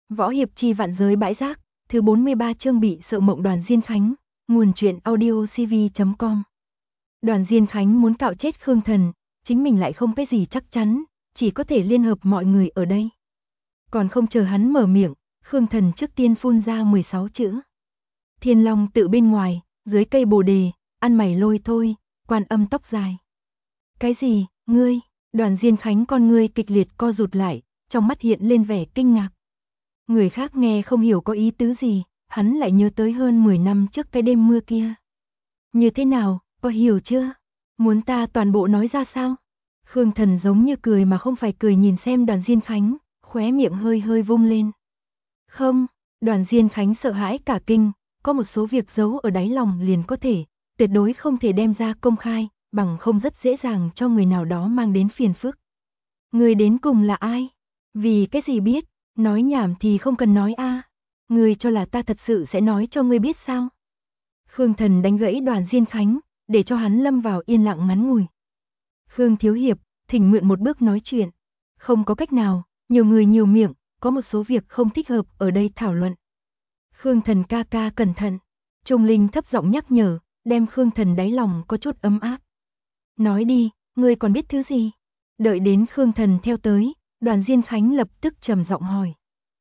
Võ hiệp chi vạn giới bãi rác, thứ 43 chương bị sợ mộng Đoàn Diên Khánh, nguồn truyện audio cv.com. Đoàn Diên Khánh muốn cạo chết Khương Thần, chính mình lại không cái gì chắc chắn, chỉ có thể liên hợp mọi người ở đây. Còn không chờ hắn mở miệng, Khương Thần trước tiên phun ra 16 chữ. Thiên Long tự bên ngoài, dưới cây bồ đề, ăn mày lôi thôi, Quan Âm tóc dài. Cái gì, ngươi? Đoàn Diên Khánh con ngươi kịch liệt co rụt lại, trong mắt hiện lên vẻ kinh ngạc. Người khác nghe không hiểu có ý tứ gì, hắn lại nhớ tới hơn 10 năm trước cái đêm mưa kia. Như thế nào, có hiểu chưa? Muốn ta toàn bộ nói ra sao? Khương Thần giống như cười mà không phải cười nhìn xem Đoàn Diên Khánh, khóe miệng hơi hơi vung lên. Không, Đoàn Diên Khánh sợ hãi cả kinh, có một số việc giấu ở đáy lòng liền có thể, tuyệt đối không thể đem ra công khai, bằng không rất dễ dàng cho người nào đó mang đến phiền phức. Người đến cùng là ai? Vì cái gì biết? Nói nhảm thì không cần nói a. Ngươi cho là ta thật sự sẽ nói cho ngươi biết sao? Khương Thần đánh gãy Đoàn Diên Khánh, để cho hắn lâm vào yên lặng ngắn ngủi. Khương thiếu hiệp, thỉnh mượn một bước nói chuyện. Không có cách nào, nhiều người nhiều miệng, có một số việc không thích hợp ở đây thảo luận. Khương Thần ca ca cẩn thận. Trung Linh thấp giọng nhắc nhở, đem Khương Thần đáy lòng có chút ấm áp. Nói đi, ngươi còn biết thứ gì? Đợi đến Khương Thần theo tới, Đoàn Diên Khánh lập tức trầm giọng hỏi.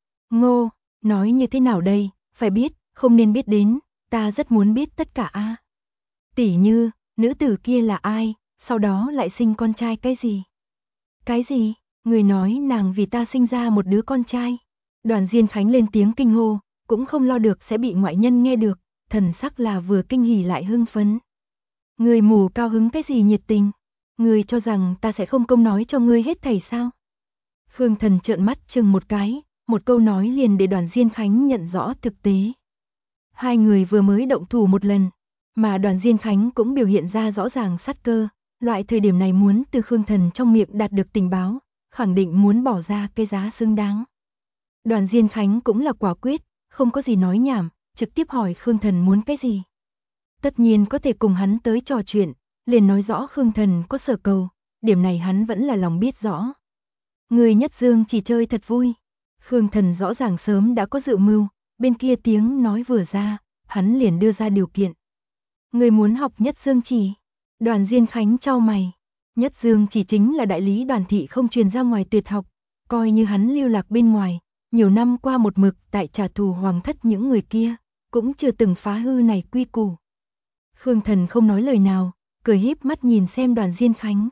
Ngô, nói như thế nào đây, phải biết, không nên biết đến, ta rất muốn biết tất cả a. Tỷ như, nữ tử kia là ai, sau đó lại sinh con trai cái gì? Cái gì? Người nói nàng vì ta sinh ra một đứa con trai. Đoàn Diên Khánh lên tiếng kinh hô, cũng không lo được sẽ bị ngoại nhân nghe được, thần sắc là vừa kinh hỉ lại hưng phấn. Người mù cao hứng cái gì nhiệt tình? Người cho rằng ta sẽ không công nói cho ngươi hết thảy sao? Khương Thần trợn mắt chừng một cái, một câu nói liền để Đoàn Diên Khánh nhận rõ thực tế. Hai người vừa mới động thủ một lần, mà Đoàn Diên Khánh cũng biểu hiện ra rõ ràng sát cơ, loại thời điểm này muốn từ Khương Thần trong miệng đạt được tình báo, khẳng định muốn bỏ ra cái giá xứng đáng. Đoàn Diên Khánh cũng là quả quyết, không có gì nói nhảm, trực tiếp hỏi Khương Thần muốn cái gì. Tất nhiên có thể cùng hắn tới trò chuyện, liền nói rõ Khương Thần có sở cầu, điểm này hắn vẫn là lòng biết rõ. Người Nhất Dương chỉ chơi thật vui. Khương Thần rõ ràng sớm đã có dự mưu, bên kia tiếng nói vừa ra, hắn liền đưa ra điều kiện. Người muốn học Nhất Dương chỉ. Đoàn Diên Khánh chau mày. Nhất Dương chỉ chính là đại lý Đoàn thị không truyền ra ngoài tuyệt học, coi như hắn lưu lạc bên ngoài, nhiều năm qua một mực tại trả thù hoàng thất những người kia, cũng chưa từng phá hư này quy củ. Khương Thần không nói lời nào, cười híp mắt nhìn xem Đoàn Diên Khánh.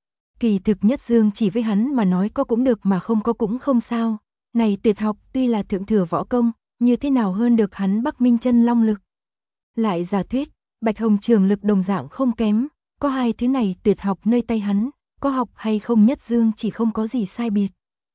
Kỳ thực Nhất Dương chỉ với hắn mà nói có cũng được mà không có cũng không sao. Này tuyệt học tuy là thượng thừa võ công, như thế nào hơn được hắn Bắc Minh chân long lực. Lại giả thuyết, Bạch Hồng trường lực đồng dạng không kém, có hai thứ này tuyệt học nơi tay hắn, có học hay không Nhất Dương chỉ không có gì sai biệt.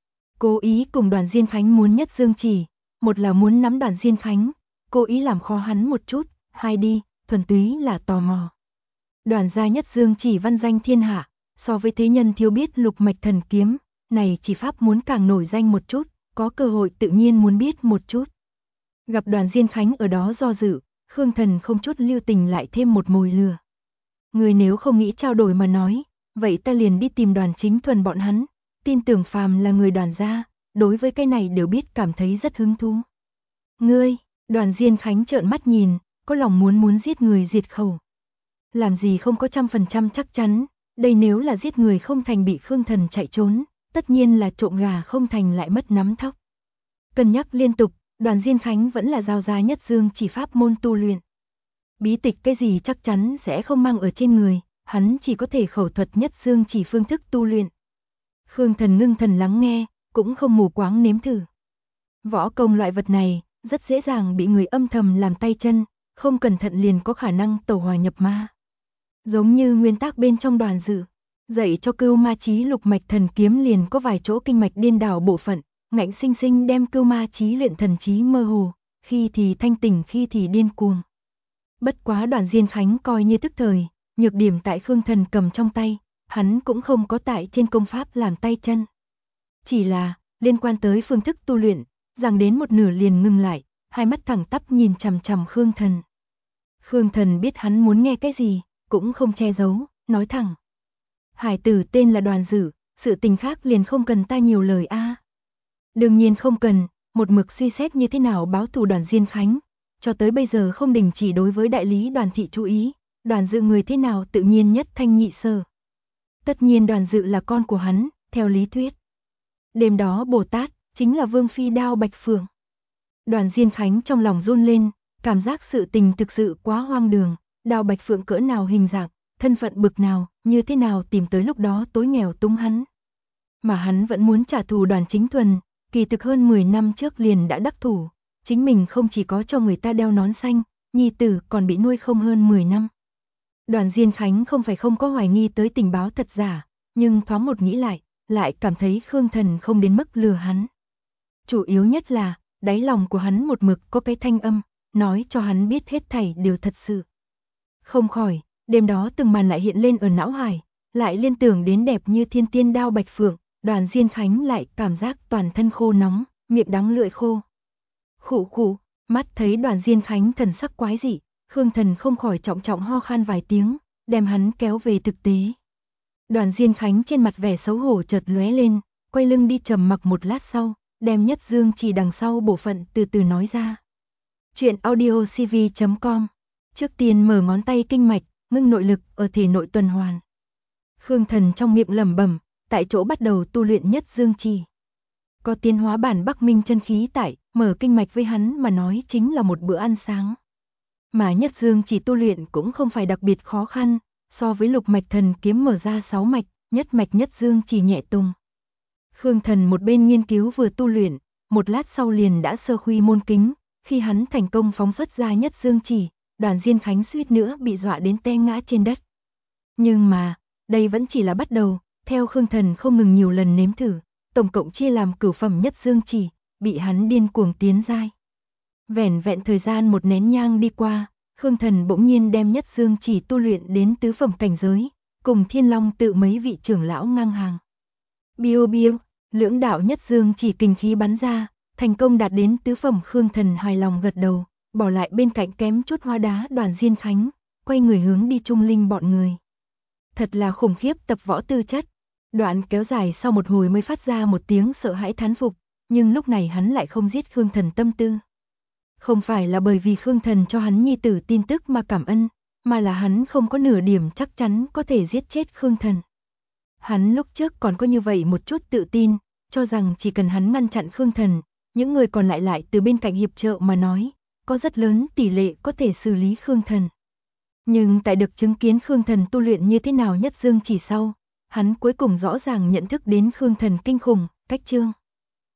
Cố ý cùng Đoàn Diên Khánh muốn Nhất Dương chỉ, một là muốn nắm Đoàn Diên Khánh, cố ý làm khó hắn một chút, hai đi, thuần túy là tò mò. Đoàn gia Nhất Dương chỉ văn danh thiên hạ, so với thế nhân thiếu biết lục mạch thần kiếm, này chỉ pháp muốn càng nổi danh một chút, có cơ hội tự nhiên muốn biết một chút. Gặp Đoàn Diên Khánh ở đó do dự, Khương Thần không chút lưu tình lại thêm một mồi lửa. Người nếu không nghĩ trao đổi mà nói, vậy ta liền đi tìm Đoàn Chính Thuần bọn hắn, tin tưởng phàm là người Đoàn gia, đối với cái này đều biết cảm thấy rất hứng thú. Ngươi, Đoàn Diên Khánh trợn mắt nhìn, có lòng muốn giết người diệt khẩu. Làm gì không có 100% chắc chắn, đây nếu là giết người không thành bị Khương Thần chạy trốn, tất nhiên là trộm gà không thành lại mất nắm thóc. Cân nhắc liên tục, Đoàn Diên Khánh vẫn là giao ra Nhất Dương chỉ pháp môn tu luyện. Bí tịch cái gì chắc chắn sẽ không mang ở trên người, hắn chỉ có thể khẩu thuật Nhất Dương chỉ phương thức tu luyện. Khương Thần ngưng thần lắng nghe, cũng không mù quáng nếm thử. Võ công loại vật này, rất dễ dàng bị người âm thầm làm tay chân, không cẩn thận liền có khả năng tẩu hỏa nhập ma. Giống như nguyên tắc bên trong Đoàn dự, dạy cho Cưu Ma Chí lục mạch thần kiếm liền có vài chỗ kinh mạch điên đảo bộ phận, ngạnh sinh sinh đem Cưu Ma Chí luyện thần trí mơ hồ, khi thì thanh tỉnh khi thì điên cuồng. Bất quá Đoàn Diên Khánh coi như tức thời, nhược điểm tại Khương Thần cầm trong tay, hắn cũng không có tại trên công pháp làm tay chân. Chỉ là, liên quan tới phương thức tu luyện, rằng đến một nửa liền ngừng lại, hai mắt thẳng tắp nhìn chằm chằm Khương Thần. Khương Thần biết hắn muốn nghe cái gì, cũng không che giấu, nói thẳng. Hải tử tên là Đoàn Dự, sự tình khác liền không cần ta nhiều lời a. Đương nhiên không cần, một mực suy xét như thế nào báo thù Đoàn Diên Khánh, cho tới bây giờ không đình chỉ đối với đại lý Đoàn thị chú ý, Đoàn Dự người thế nào tự nhiên nhất thanh nhị sở. Tất nhiên Đoàn Dự là con của hắn, theo lý thuyết. Đêm đó Bồ Tát chính là Vương phi Đao Bạch Phượng. Đoàn Diên Khánh trong lòng run lên, cảm giác sự tình thực sự quá hoang đường, Đao Bạch Phượng cỡ nào hình dạng, thân phận bực nào, như thế nào tìm tới lúc đó tối nghèo túng hắn. Mà hắn vẫn muốn trả thù Đoàn Chính Thuần, kỳ thực hơn 10 năm trước liền đã đắc thủ, chính mình không chỉ có cho người ta đeo nón xanh, nhi tử còn bị nuôi không hơn 10 năm. Đoàn Diên Khánh không phải không có hoài nghi tới tình báo thật giả, nhưng thoáng một nghĩ lại cảm thấy Khương Thần không đến mức lừa hắn. Chủ yếu nhất là, đáy lòng của hắn một mực có cái thanh âm, nói cho hắn biết hết thảy đều thật sự. Không khỏi, đêm đó từng màn lại hiện lên ở não hải, lại liên tưởng đến đẹp như thiên tiên Đao Bạch Phượng, Đoàn Diên Khánh lại cảm giác toàn thân khô nóng, miệng đắng lưỡi khô. Khụ khụ, mắt thấy Đoàn Diên Khánh thần sắc quái dị, Khương Thần không khỏi trọng trọng ho khan vài tiếng, đem hắn kéo về thực tế. Đoàn Diên Khánh trên mặt vẻ xấu hổ chợt lóe lên, quay lưng đi trầm mặc một lát sau, đem Nhất Dương Chỉ đằng sau bộ phận từ từ nói ra. Chuyện audiocv.com. Trước tiên mở ngón tay kinh mạch, ngưng nội lực ở thể nội tuần hoàn. Khương Thần trong miệng lẩm bẩm, tại chỗ bắt đầu tu luyện Nhất Dương Chỉ. Có tiến hóa bản Bắc Minh chân khí tại, mở kinh mạch với hắn mà nói chính là một bữa ăn sáng. Mà Nhất Dương Chỉ tu luyện cũng không phải đặc biệt khó khăn, so với Lục Mạch Thần Kiếm mở ra 6 mạch, nhất mạch Nhất Dương Chỉ nhẹ tùng. Khương Thần một bên nghiên cứu vừa tu luyện, một lát sau liền đã sơ khuy môn kính, khi hắn thành công phóng xuất ra Nhất Dương Chỉ, Đoàn Diên Khánh suýt nữa bị dọa đến té ngã trên đất. Nhưng mà, đây vẫn chỉ là bắt đầu, theo Khương Thần không ngừng nhiều lần nếm thử, tổng cộng chia làm cửu phẩm Nhất Dương Chỉ, bị hắn điên cuồng tiến giai. Vẻn vẹn thời gian một nén nhang đi qua, Khương Thần bỗng nhiên đem Nhất Dương Chỉ tu luyện đến tứ phẩm cảnh giới, cùng Thiên Long tự mấy vị trưởng lão ngang hàng. Biu biu, lưỡng đạo Nhất Dương Chỉ kinh khí bắn ra, thành công đạt đến tứ phẩm. Khương Thần hài lòng gật đầu, bỏ lại bên cạnh kém chút hóa đá Đoàn Diên Khánh, quay người hướng đi Trung Linh bọn người. Thật là khủng khiếp tập võ tư chất. Đoạn kéo dài sau một hồi mới phát ra một tiếng sợ hãi thán phục, nhưng lúc này hắn lại không giết Khương Thần tâm tư. Không phải là bởi vì Khương Thần cho hắn nhi tử tin tức mà cảm ơn, mà là hắn không có nửa điểm chắc chắn có thể giết chết Khương Thần. Hắn lúc trước còn có như vậy một chút tự tin, cho rằng chỉ cần hắn ngăn chặn Khương Thần, những người còn lại từ bên cạnh hiệp trợ mà nói, có rất lớn tỷ lệ có thể xử lý Khương Thần. Nhưng tại được chứng kiến Khương Thần tu luyện như thế nào Nhất Dương Chỉ sau, hắn cuối cùng rõ ràng nhận thức đến Khương Thần kinh khủng, cách chương.